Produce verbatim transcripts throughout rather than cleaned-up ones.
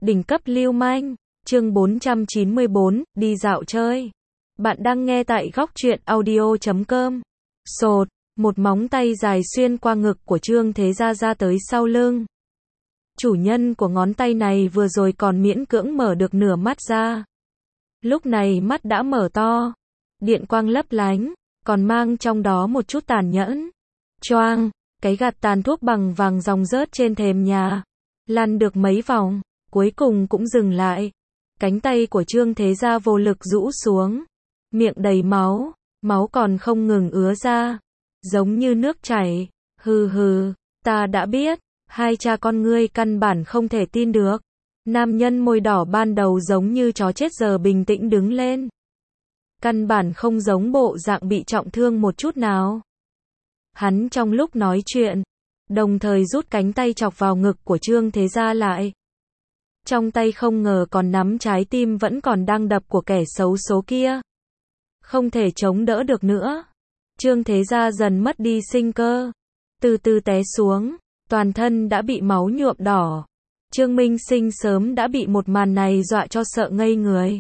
Đỉnh cấp lưu manh, chương bốn trăm chín mươi bốn, đi dạo chơi. Bạn đang nghe tại góc truyện audio chấm com. Sột, một móng tay dài xuyên qua ngực của Trương Thế Gia ra tới sau lưng. Chủ nhân của ngón tay này vừa rồi còn miễn cưỡng mở được nửa mắt ra. Lúc này mắt đã mở to. Điện quang lấp lánh, còn mang trong đó một chút tàn nhẫn. Choang, cái gạt tàn thuốc bằng vàng ròng rớt trên thềm nhà. Lăn được mấy vòng, cuối cùng cũng dừng lại. Cánh tay của Trương Thế Gia vô lực rũ xuống. Miệng đầy máu, máu còn không ngừng ứa ra. Giống như nước chảy. Hừ hừ, ta đã biết. Hai cha con ngươi căn bản không thể tin được. Nam nhân môi đỏ ban đầu giống như chó chết giờ bình tĩnh đứng lên. Căn bản không giống bộ dạng bị trọng thương một chút nào. Hắn trong lúc nói chuyện, đồng thời rút cánh tay chọc vào ngực của Trương Thế Gia lại. Trong tay không ngờ còn nắm trái tim vẫn còn đang đập của kẻ xấu số kia. Không thể chống đỡ được nữa. Trương Thế Gia dần mất đi sinh cơ. Từ từ té xuống, toàn thân đã bị máu nhuộm đỏ. Trương Minh Sinh sớm đã bị một màn này dọa cho sợ ngây người.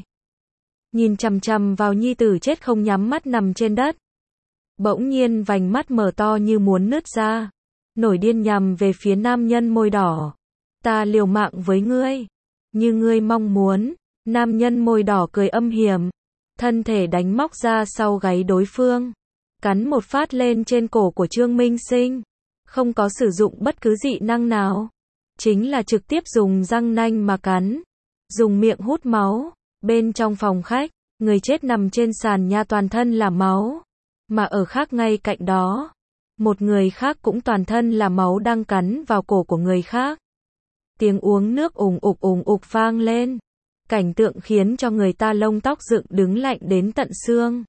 Nhìn chằm chằm vào nhi tử chết không nhắm mắt nằm trên đất. Bỗng nhiên vành mắt mở to như muốn nứt ra. Nổi điên nhằm về phía nam nhân môi đỏ. Ta liều mạng với ngươi. Như ngươi mong muốn. Nam nhân môi đỏ cười âm hiểm. Thân thể đánh móc ra sau gáy đối phương. Cắn một phát lên trên cổ của Trương Minh Sinh. Không có sử dụng bất cứ dị năng nào. Chính là trực tiếp dùng răng nanh mà cắn. Dùng miệng hút máu. Bên trong phòng khách, người chết nằm trên sàn nhà toàn thân là máu. Mà ở khác ngay cạnh đó, một người khác cũng toàn thân là máu đang cắn vào cổ của người khác. Tiếng uống nước ùng ục ùng ục vang lên. Cảnh tượng khiến cho người ta lông tóc dựng đứng lạnh đến tận xương.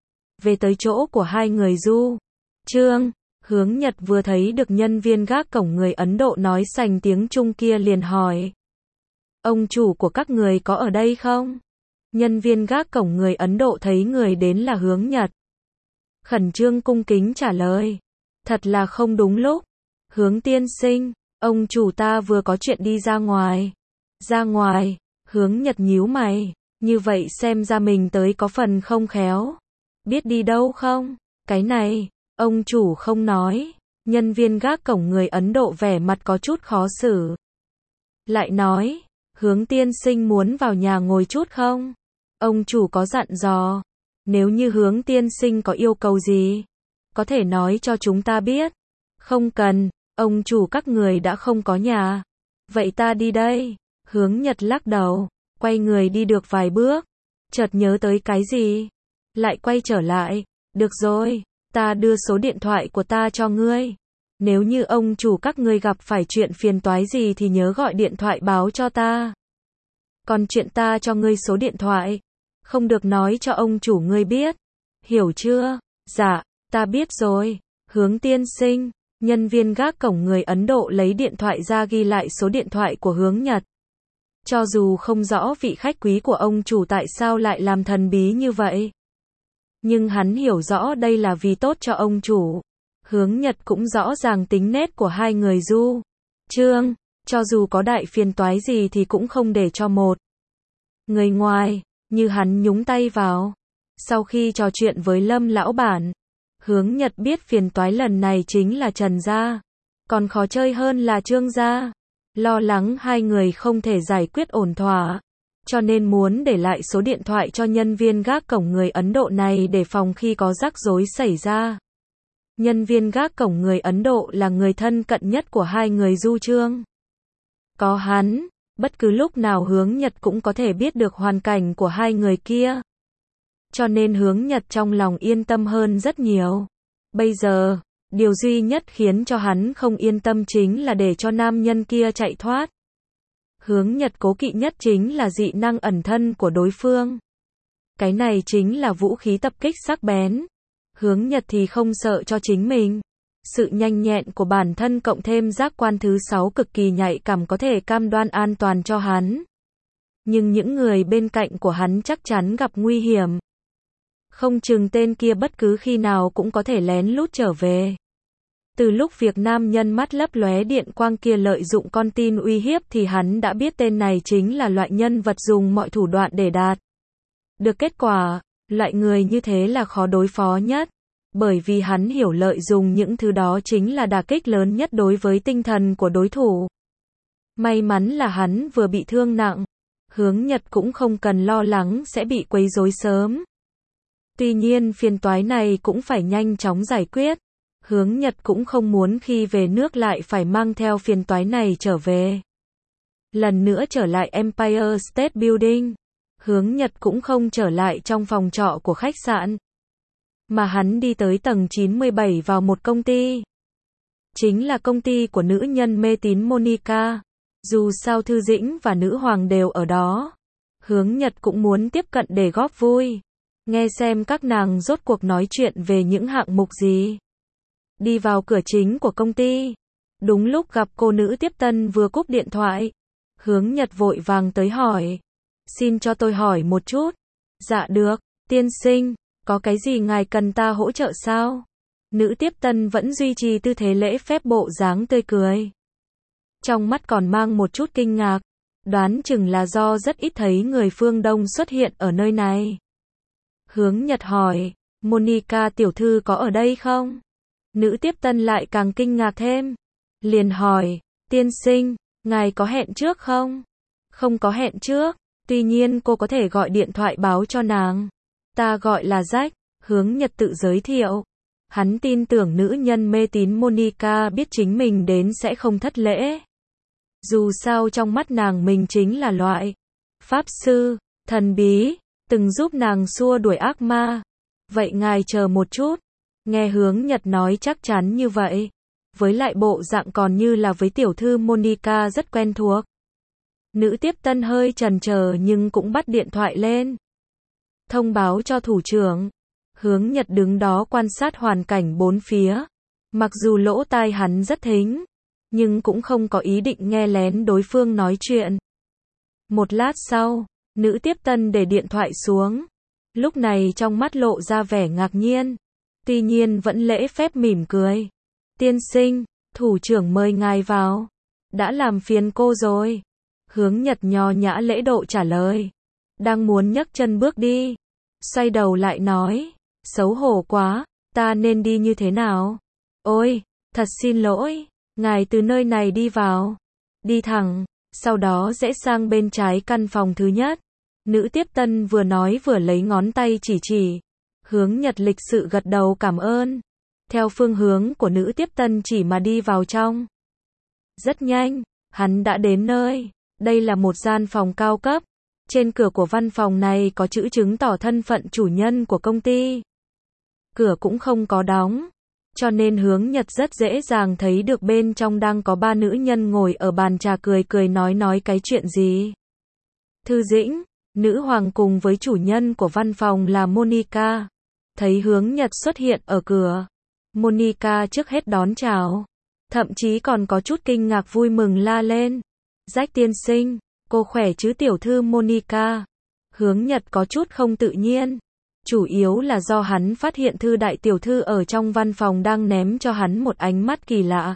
Về tới chỗ của hai người Du, Trương, Hướng Nhật vừa thấy được nhân viên gác cổng người Ấn Độ nói sành tiếng Trung kia liền hỏi. Ông chủ của các người có ở đây không? Nhân viên gác cổng người Ấn Độ thấy người đến là Hướng Nhật. Khẩn trương cung kính trả lời. Thật là không đúng lúc. Hướng tiên sinh, ông chủ ta vừa có chuyện đi ra ngoài. Ra ngoài, Hướng Nhật nhíu mày. Như vậy xem ra mình tới có phần không khéo. Biết đi đâu không? Cái này, ông chủ không nói. Nhân viên gác cổng người Ấn Độ vẻ mặt có chút khó xử. Lại nói, Hướng tiên sinh muốn vào nhà ngồi chút không? Ông chủ có dặn dò. Nếu như Hướng tiên sinh có yêu cầu gì, có thể nói cho chúng ta biết. Không cần, ông chủ các người đã không có nhà. Vậy ta đi đây. Hướng Nhật lắc đầu, quay người đi được vài bước. Chợt nhớ tới cái gì. Lại quay trở lại. Được rồi, ta đưa số điện thoại của ta cho ngươi. Nếu như ông chủ các ngươi gặp phải chuyện phiền toái gì thì nhớ gọi điện thoại báo cho ta. Còn chuyện ta cho ngươi số điện thoại, không được nói cho ông chủ ngươi biết. Hiểu chưa? Dạ, ta biết rồi. Hướng tiên sinh, nhân viên gác cổng người Ấn Độ lấy điện thoại ra ghi lại số điện thoại của Hướng Nhật. Cho dù không rõ vị khách quý của ông chủ tại sao lại làm thần bí như vậy. Nhưng hắn hiểu rõ đây là vì tốt cho ông chủ. Hướng Nhật cũng rõ ràng tính nết của hai người Du, Trương, cho dù có đại phiền toái gì thì cũng không để cho một người ngoài như hắn nhúng tay vào. Sau khi trò chuyện với Lâm lão bản, Hướng Nhật biết phiền toái lần này chính là Trần gia, còn khó chơi hơn là Trương gia. Lo lắng hai người không thể giải quyết ổn thỏa, cho nên muốn để lại số điện thoại cho nhân viên gác cổng người Ấn Độ này để phòng khi có rắc rối xảy ra. Nhân viên gác cổng người Ấn Độ là người thân cận nhất của hai người Du Trương. Có hắn, bất cứ lúc nào Hướng Nhật cũng có thể biết được hoàn cảnh của hai người kia. Cho nên Hướng Nhật trong lòng yên tâm hơn rất nhiều. Bây giờ, điều duy nhất khiến cho hắn không yên tâm chính là để cho nam nhân kia chạy thoát. Hướng Nhật cố kỵ nhất chính là dị năng ẩn thân của đối phương. Cái này chính là vũ khí tập kích sắc bén. Hướng Nhật thì không sợ cho chính mình. Sự nhanh nhẹn của bản thân cộng thêm giác quan thứ sáu cực kỳ nhạy cảm có thể cam đoan an toàn cho hắn. Nhưng những người bên cạnh của hắn chắc chắn gặp nguy hiểm. Không chừng tên kia bất cứ khi nào cũng có thể lén lút trở về. Từ lúc việc nam nhân mắt lấp lóe điện quang kia lợi dụng con tin uy hiếp thì hắn đã biết tên này chính là loại nhân vật dùng mọi thủ đoạn để đạt được kết quả. Loại người như thế là khó đối phó nhất, bởi vì hắn hiểu lợi dùng những thứ đó chính là đả kích lớn nhất đối với tinh thần của đối thủ. May mắn là hắn vừa bị thương nặng, Hướng Nhật cũng không cần lo lắng sẽ bị quấy rối sớm. Tuy nhiên phiền toái này cũng phải nhanh chóng giải quyết. Hướng Nhật cũng không muốn khi về nước lại phải mang theo phiền toái này trở về. Lần nữa trở lại Empire State Building, Hướng Nhật cũng không trở lại trong phòng trọ của khách sạn, mà hắn đi tới tầng chín mươi bảy vào một công ty. Chính là công ty của nữ nhân mê tín Monica. Dù sao Thư Dĩnh và nữ hoàng đều ở đó, Hướng Nhật cũng muốn tiếp cận để góp vui, nghe xem các nàng rốt cuộc nói chuyện về những hạng mục gì. Đi vào cửa chính của công ty, đúng lúc gặp cô nữ tiếp tân vừa cúp điện thoại. Hướng Nhật vội vàng tới hỏi, xin cho tôi hỏi một chút. Dạ được, tiên sinh, có cái gì ngài cần ta hỗ trợ sao? Nữ tiếp tân vẫn duy trì tư thế lễ phép bộ dáng tươi cười, trong mắt còn mang một chút kinh ngạc, đoán chừng là do rất ít thấy người phương Đông xuất hiện ở nơi này. Hướng Nhật hỏi, Monica tiểu thư có ở đây không? Nữ tiếp tân lại càng kinh ngạc thêm, liền hỏi, tiên sinh, ngài có hẹn trước không? Không có hẹn trước, tuy nhiên cô có thể gọi điện thoại báo cho nàng. Ta gọi là Jack, Hướng Nhật tự giới thiệu. Hắn tin tưởng nữ nhân mê tín Monica biết chính mình đến sẽ không thất lễ. Dù sao trong mắt nàng mình chính là loại pháp sư, thần bí, từng giúp nàng xua đuổi ác ma. Vậy ngài chờ một chút. Nghe Hướng Nhật nói chắc chắn như vậy, với lại bộ dạng còn như là với tiểu thư Monica rất quen thuộc. Nữ tiếp tân hơi chần chờ nhưng cũng bắt điện thoại lên. Thông báo cho thủ trưởng. Hướng Nhật đứng đó quan sát hoàn cảnh bốn phía. Mặc dù lỗ tai hắn rất thính, nhưng cũng không có ý định nghe lén đối phương nói chuyện. Một lát sau, nữ tiếp tân để điện thoại xuống. Lúc này trong mắt lộ ra vẻ ngạc nhiên, tuy nhiên vẫn lễ phép mỉm cười. Tiên sinh, thủ trưởng mời ngài vào. Đã làm phiền cô rồi. Hướng Nhật nho nhã lễ độ trả lời. Đang muốn nhấc chân bước đi, xoay đầu lại nói, xấu hổ quá, ta nên đi như thế nào? Ôi, thật xin lỗi, ngài từ nơi này đi vào. Đi thẳng, sau đó rẽ sang bên trái căn phòng thứ nhất. Nữ tiếp tân vừa nói vừa lấy ngón tay chỉ chỉ. Hướng Nhật lịch sự gật đầu cảm ơn. Theo phương hướng của nữ tiếp tân chỉ mà đi vào trong. Rất nhanh, hắn đã đến nơi. Đây là một gian phòng cao cấp. Trên cửa của văn phòng này có chữ chứng tỏ thân phận chủ nhân của công ty. Cửa cũng không có đóng, cho nên Hướng Nhật rất dễ dàng thấy được bên trong đang có ba nữ nhân ngồi ở bàn trà cười cười nói nói cái chuyện gì. Thư Dĩnh, nữ hoàng cùng với chủ nhân của văn phòng là Monica. Thấy Hướng Nhật xuất hiện ở cửa, Monica trước hết đón chào, thậm chí còn có chút kinh ngạc vui mừng la lên. Jack tiên sinh, cô khỏe chứ tiểu thư Monica? Hướng Nhật có chút không tự nhiên. Chủ yếu là do hắn phát hiện thư đại tiểu thư ở trong văn phòng đang ném cho hắn một ánh mắt kỳ lạ.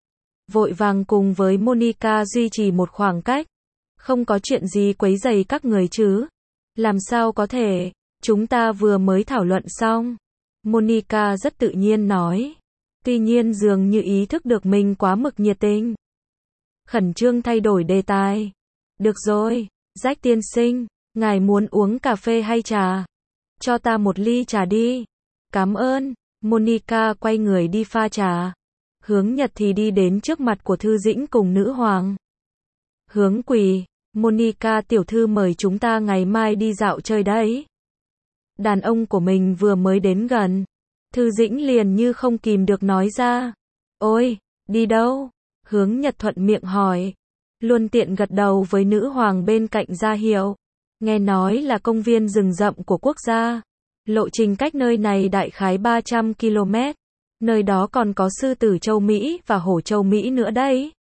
Vội vàng cùng với Monica duy trì một khoảng cách. Không có chuyện gì quấy rầy các người chứ? Làm sao có thể, chúng ta vừa mới thảo luận xong. Monica rất tự nhiên nói. Tuy nhiên dường như ý thức được mình quá mực nhiệt tình. Khẩn trương thay đổi đề tài. Được rồi, Jack tiên sinh, ngài muốn uống cà phê hay trà? Cho ta một ly trà đi. Cảm ơn. Monica quay người đi pha trà. Hướng Nhật thì đi đến trước mặt của Thư Dĩnh cùng nữ hoàng. Hướng quỳ, Monica tiểu thư mời chúng ta ngày mai đi dạo chơi đấy. Đàn ông của mình vừa mới đến gần. Thư Dĩnh liền như không kìm được nói ra. Ôi, đi đâu? Hướng Nhật thuận miệng hỏi. Luôn tiện gật đầu với nữ hoàng bên cạnh ra hiệu. Nghe nói là công viên rừng rậm của quốc gia. Lộ trình cách nơi này đại khái ba trăm ki lô mét. Nơi đó còn có sư tử châu Mỹ và hổ châu Mỹ nữa đấy.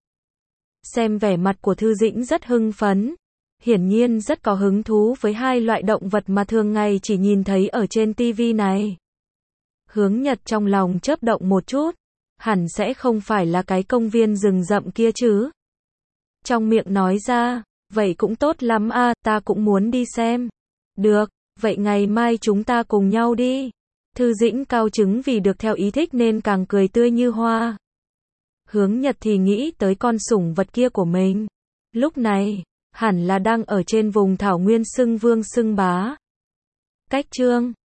Xem vẻ mặt của Thư Dĩnh rất hưng phấn. Hiển nhiên rất có hứng thú với hai loại động vật mà thường ngày chỉ nhìn thấy ở trên ti vi này. Hướng Nhật trong lòng chớp động một chút. hẳn sẽ không phải là cái công viên rừng rậm kia chứ. Trong miệng nói ra, vậy cũng tốt lắm a, ta cũng muốn đi xem. Được, vậy ngày mai chúng ta cùng nhau đi. Thư Dĩnh cao trứng vì được theo ý thích nên càng cười tươi như hoa. Hướng Nhật thì nghĩ tới con sủng vật kia của mình. Lúc này, hẳn là đang ở trên vùng thảo nguyên xưng vương xưng bá. Cách chương